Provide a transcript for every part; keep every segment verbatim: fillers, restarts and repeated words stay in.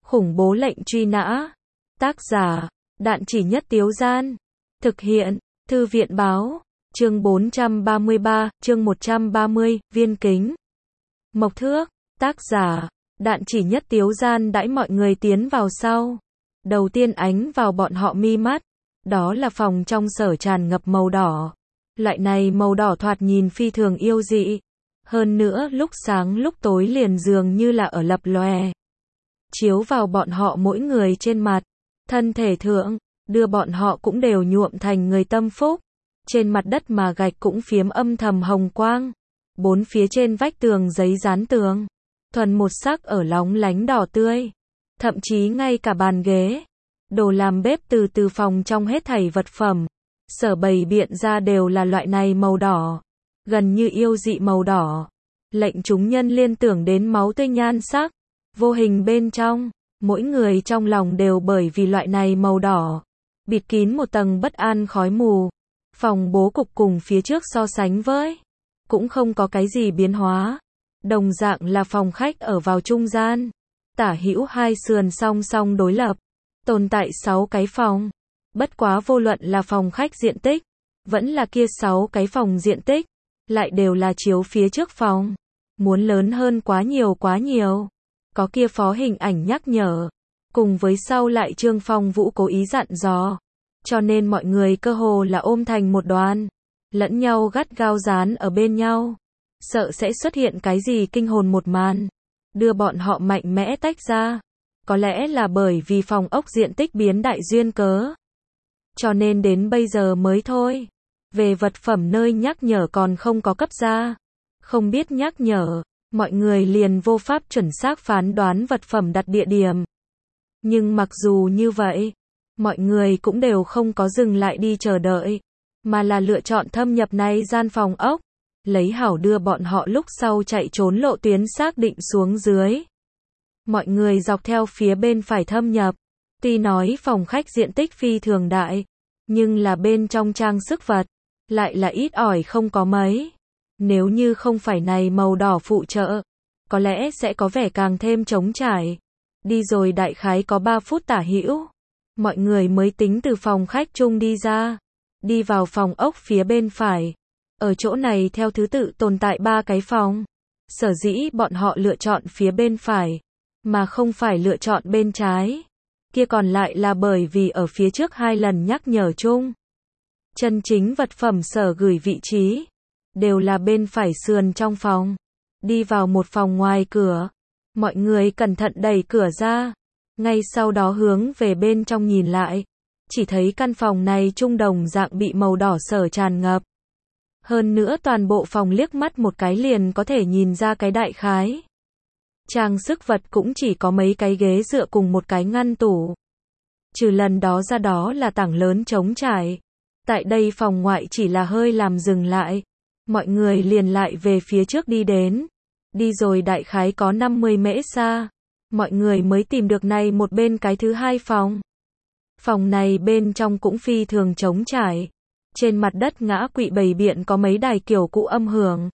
Khủng bố lệnh truy nã. Tác giả, Đạn Chỉ Nhất Tiếu Gian. Thực hiện, Thư viện báo. Chương bốn trăm ba mươi ba, chương một trăm ba mươi, viên kính. Mộc thước. Tác giả, Đạn Chỉ Nhất Tiếu Gian đãi mọi người tiến vào sau. Đầu tiên ánh vào bọn họ mi mắt. Đó là phòng trong sở tràn ngập màu đỏ. Loại này màu đỏ thoạt nhìn phi thường yêu dị. Hơn nữa lúc sáng lúc tối liền dường như là ở lập lòe. Chiếu vào bọn họ mỗi người trên mặt. Thân thể thượng, đưa bọn họ cũng đều nhuộm thành người tâm phúc. Trên mặt đất mà gạch cũng phiếm âm thầm hồng quang. Bốn phía trên vách tường giấy dán tường. Thuần một sắc ở lóng lánh đỏ tươi. Thậm chí ngay cả bàn ghế. Đồ làm bếp từ từ phòng trong hết thảy vật phẩm. Sở bày biện ra đều là loại này màu đỏ. Gần như yêu dị màu đỏ. Lệnh chúng nhân liên tưởng đến máu tươi nhan sắc. Vô hình bên trong, mỗi người trong lòng đều bởi vì loại này màu đỏ. Bịt kín một tầng bất an khói mù. Phòng bố cục cùng phía trước so sánh với. Cũng không có cái gì biến hóa. Đồng dạng là phòng khách ở vào trung gian. Tả hữu hai sườn song song đối lập. Tồn tại sáu cái phòng. Bất quá vô luận là phòng khách diện tích. Vẫn là kia sáu cái phòng diện tích. Lại đều là chiếu phía trước phòng. Muốn lớn hơn quá nhiều quá nhiều. Có kia phó hình ảnh nhắc nhở. Cùng với sau lại Trương Phong Vũ cố ý dặn dò. Cho nên mọi người cơ hồ là ôm thành một đoàn. Lẫn nhau gắt gao dán ở bên nhau. Sợ sẽ xuất hiện cái gì kinh hồn một màn. Đưa bọn họ mạnh mẽ tách ra. Có lẽ là bởi vì phòng ốc diện tích biến đại duyên cớ. Cho nên đến bây giờ mới thôi. Về vật phẩm nơi nhắc nhở còn không có cấp ra. Không biết nhắc nhở. Mọi người liền vô pháp chuẩn xác phán đoán vật phẩm đặt địa điểm. Nhưng mặc dù như vậy, mọi người cũng đều không có dừng lại đi chờ đợi, mà là lựa chọn thâm nhập này gian phòng ốc, lấy hảo đưa bọn họ lúc sau chạy trốn lộ tuyến xác định xuống dưới. Mọi người dọc theo phía bên phải thâm nhập, tuy nói phòng khách diện tích phi thường đại, nhưng là bên trong trang sức vật, lại là ít ỏi không có mấy. Nếu như không phải này màu đỏ phụ trợ, có lẽ sẽ có vẻ càng thêm trống trải. Đi rồi đại khái có ba phút tả hữu. Mọi người mới tính từ phòng khách chung đi ra. Đi vào phòng ốc phía bên phải. Ở chỗ này theo thứ tự tồn tại ba cái phòng. Sở dĩ bọn họ lựa chọn phía bên phải, mà không phải lựa chọn bên trái. Kia còn lại là bởi vì ở phía trước hai lần nhắc nhở chung. Chân chính vật phẩm sở gửi vị trí. Đều là bên phải sườn trong phòng. Đi vào một phòng ngoài cửa. Mọi người cẩn thận đẩy cửa ra. Ngay sau đó hướng về bên trong nhìn lại. Chỉ thấy căn phòng này trung đồng dạng bị màu đỏ sở tràn ngập. Hơn nữa toàn bộ phòng liếc mắt một cái liền có thể nhìn ra cái đại khái. Trang sức vật cũng chỉ có mấy cái ghế dựa cùng một cái ngăn tủ. Trừ lần đó ra đó là tảng lớn trống trải. Tại đây phòng ngoại chỉ là hơi làm dừng lại. Mọi người liền lại về phía trước đi đến. Đi rồi đại khái có năm mươi mễ xa. Mọi người mới tìm được này một bên cái thứ hai phòng. Phòng này bên trong cũng phi thường trống trải. Trên mặt đất ngã quỵ bày biện có mấy đài kiểu cũ âm hưởng.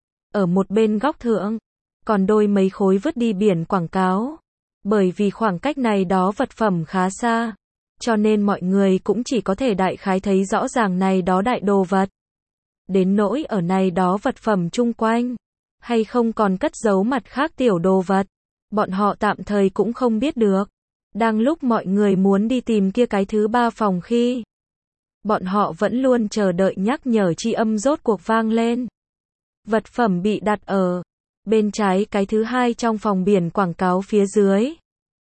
Ở một bên góc thượng, còn đôi mấy khối vứt đi biển quảng cáo. Bởi vì khoảng cách này đó vật phẩm khá xa. Cho nên mọi người cũng chỉ có thể đại khái thấy rõ ràng này đó đại đồ vật. Đến nỗi ở này đó vật phẩm chung quanh, hay không còn cất giấu mặt khác tiểu đồ vật, bọn họ tạm thời cũng không biết được. Đang lúc mọi người muốn đi tìm kia cái thứ ba phòng khi, bọn họ vẫn luôn chờ đợi nhắc nhở chi âm rốt cuộc vang lên. Vật phẩm bị đặt ở bên trái cái thứ hai trong phòng biển quảng cáo phía dưới.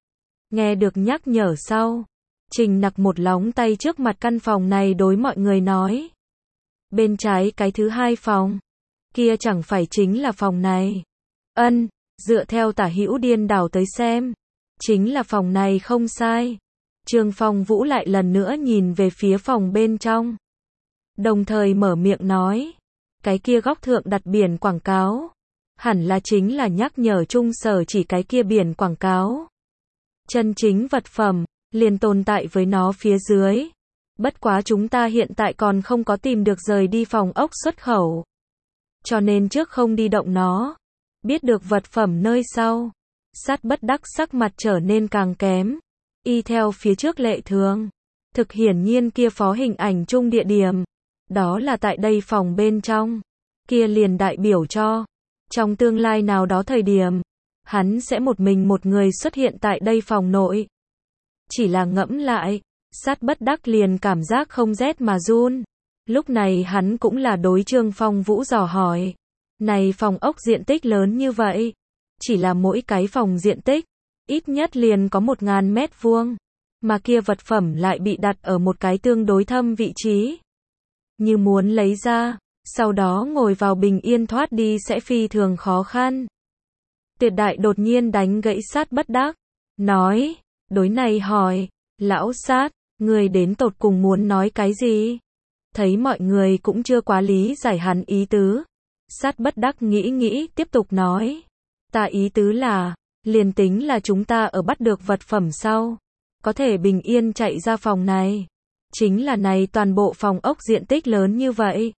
Nghe được nhắc nhở sau, Trình Nặc một lóng tay trước mặt căn phòng này đối mọi người nói. Bên trái cái thứ hai phòng. Kia chẳng phải chính là phòng này. Ân, dựa theo tả hữu điên đảo tới xem. Chính là phòng này không sai. Trương Phong Vũ lại lần nữa nhìn về phía phòng bên trong. Đồng thời mở miệng nói. Cái kia góc thượng đặt biển quảng cáo. Hẳn là chính là nhắc nhở trung sở chỉ cái kia biển quảng cáo. Chân chính vật phẩm, liền tồn tại với nó phía dưới. Bất quá chúng ta hiện tại còn không có tìm được rời đi phòng ốc xuất khẩu. Cho nên trước không đi động nó. Biết được vật phẩm nơi sau. Sát Bất Đắc sắc mặt trở nên càng kém, y theo phía trước lệ thường. Thực hiển nhiên kia phó hình ảnh chung địa điểm, đó là tại đây phòng bên trong. Kia liền đại biểu cho, trong tương lai nào đó thời điểm, hắn sẽ một mình một người xuất hiện tại đây phòng nội. Chỉ là ngẫm lại, Sát Bất Đắc liền cảm giác không rét mà run. Lúc này hắn cũng là đối Trương Phong Vũ dò hỏi. Này phòng ốc diện tích lớn như vậy, chỉ là mỗi cái phòng diện tích, ít nhất liền có một ngàn mét vuông. Mà kia vật phẩm lại bị đặt ở một cái tương đối thâm vị trí. Như muốn lấy ra, sau đó ngồi vào bình yên thoát đi sẽ phi thường khó khăn. Tuyệt Đại đột nhiên đánh gãy Sát Bất Đắc, nói, đối này hỏi, lão Sát, người đến tột cùng muốn nói cái gì? Thấy mọi người cũng chưa quá lý giải hắn ý tứ. Sát Bất Đắc nghĩ nghĩ tiếp tục nói, ta ý tứ là, liền tính là chúng ta ở bắt được vật phẩm sau, có thể bình yên chạy ra phòng này. Chính là này toàn bộ phòng ốc diện tích lớn như vậy.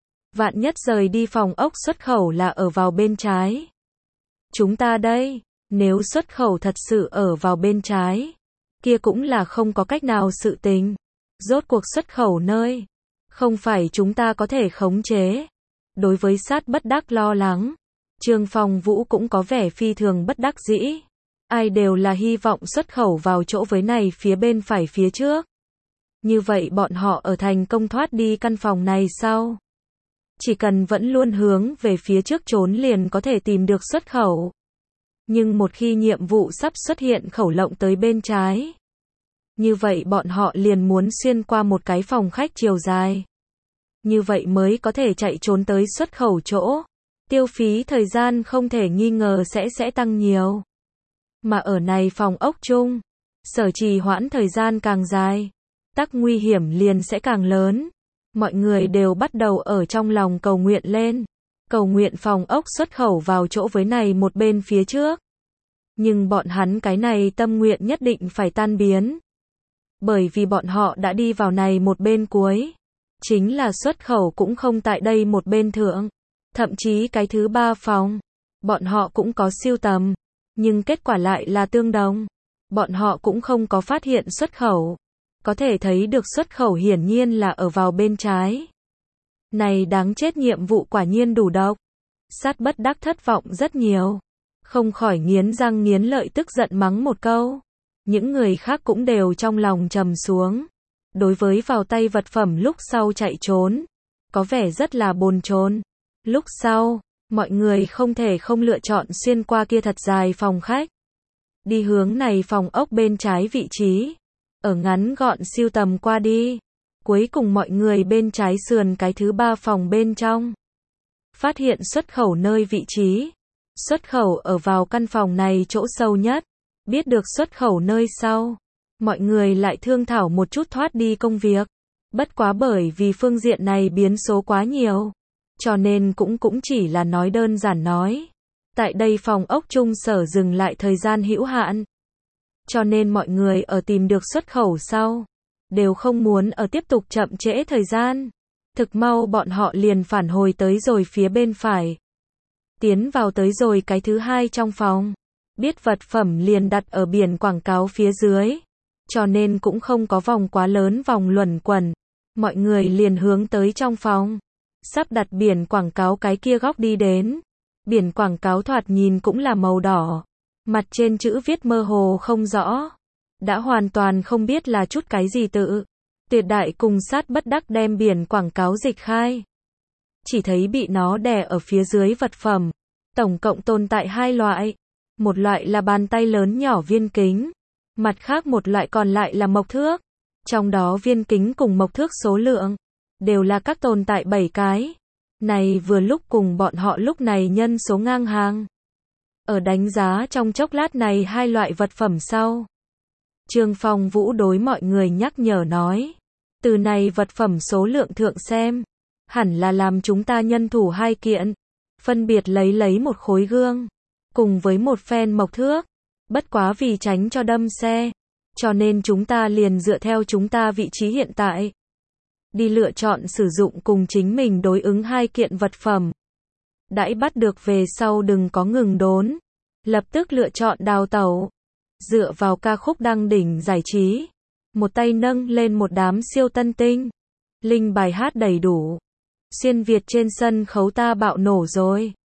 Vạn nhất rời đi phòng ốc xuất khẩu là ở vào bên trái. Chúng ta đây, nếu xuất khẩu thật sự ở vào bên trái, kia cũng là không có cách nào sự tình. Rốt cuộc xuất khẩu nơi, không phải chúng ta có thể khống chế. Đối với Sát Bất Đắc lo lắng, Trương Phong Vũ cũng có vẻ phi thường bất đắc dĩ. Ai đều là hy vọng xuất khẩu vào chỗ với này phía bên phải phía trước. Như vậy bọn họ ở thành công thoát đi căn phòng này sau. Chỉ cần vẫn luôn hướng về phía trước trốn liền có thể tìm được xuất khẩu. Nhưng một khi nhiệm vụ sắp xuất hiện khẩu lộng tới bên trái, như vậy bọn họ liền muốn xuyên qua một cái phòng khách chiều dài. Như vậy mới có thể chạy trốn tới xuất khẩu chỗ. Tiêu phí thời gian không thể nghi ngờ sẽ sẽ tăng nhiều. Mà ở này phòng ốc chung, sở trì hoãn thời gian càng dài, tắc nguy hiểm liền sẽ càng lớn. Mọi người đều bắt đầu ở trong lòng cầu nguyện lên. Cầu nguyện phòng ốc xuất khẩu vào chỗ với này một bên phía trước. Nhưng bọn hắn cái này tâm nguyện nhất định phải tan biến. Bởi vì bọn họ đã đi vào này một bên cuối. Chính là xuất khẩu cũng không tại đây một bên thượng. Thậm chí cái thứ ba phòng, bọn họ cũng có siêu tầm. Nhưng kết quả lại là tương đồng. Bọn họ cũng không có phát hiện xuất khẩu. Có thể thấy được xuất khẩu hiển nhiên là ở vào bên trái. Này đáng chết, nhiệm vụ quả nhiên đủ độc. Sát Bất Đắc thất vọng rất nhiều. Không khỏi nghiến răng nghiến lợi tức giận mắng một câu. Những người khác cũng đều trong lòng trầm xuống. Đối với vào tay vật phẩm lúc sau chạy trốn, có vẻ rất là bồn chồn. Lúc sau, mọi người không thể không lựa chọn xuyên qua kia thật dài phòng khách. Đi hướng này phòng ốc bên trái vị trí. Ở ngắn gọn siêu tầm qua đi. Cuối cùng mọi người bên trái sườn cái thứ ba phòng bên trong. Phát hiện xuất khẩu nơi vị trí. Xuất khẩu ở vào căn phòng này chỗ sâu nhất. Biết được xuất khẩu nơi sau. Mọi người lại thương thảo một chút thoát đi công việc. Bất quá bởi vì phương diện này biến số quá nhiều. Cho nên cũng cũng chỉ là nói đơn giản nói. Tại đây phòng ốc chung sở dừng lại thời gian hữu hạn. Cho nên mọi người ở tìm được xuất khẩu sau. Đều không muốn ở tiếp tục chậm trễ thời gian. Thực mau bọn họ liền phản hồi tới rồi phía bên phải. Tiến vào tới rồi cái thứ hai trong phòng. Biết vật phẩm liền đặt ở biển quảng cáo phía dưới. Cho nên cũng không có vòng quá lớn vòng luẩn quẩn. Mọi người liền hướng tới trong phòng. Sắp đặt biển quảng cáo cái kia góc đi đến. Biển quảng cáo thoạt nhìn cũng là màu đỏ. Mặt trên chữ viết mơ hồ không rõ. Đã hoàn toàn không biết là chút cái gì tự. Tuyệt Đại cùng Sát Bất Đắc đem biển quảng cáo dịch khai. Chỉ thấy bị nó đè ở phía dưới vật phẩm. Tổng cộng tồn tại hai loại. Một loại là bàn tay lớn nhỏ viên kính. Mặt khác một loại còn lại là mộc thước. Trong đó viên kính cùng mộc thước số lượng đều là các tồn tại bảy cái. Này vừa lúc cùng bọn họ lúc này nhân số ngang hàng. Ở đánh giá trong chốc lát này hai loại vật phẩm sau. Trương Phong Vũ đối mọi người nhắc nhở nói. Từ này vật phẩm số lượng thượng xem. Hẳn là làm chúng ta nhân thủ hai kiện. Phân biệt lấy lấy một khối gương. Cùng với một phen mộc thước. Bất quá vì tránh cho đâm xe. Cho nên chúng ta liền dựa theo chúng ta vị trí hiện tại. Đi lựa chọn sử dụng cùng chính mình đối ứng hai kiện vật phẩm. Đãi bắt được về sau đừng có ngừng đốn. lập tức lựa chọn đào tẩu. Dựa vào ca khúc đăng đỉnh giải trí, một tay nâng lên một đám siêu tân tinh. Linh bài hát đầy đủ. Xuyên Việt trên sân khấu ta bạo nổ rồi.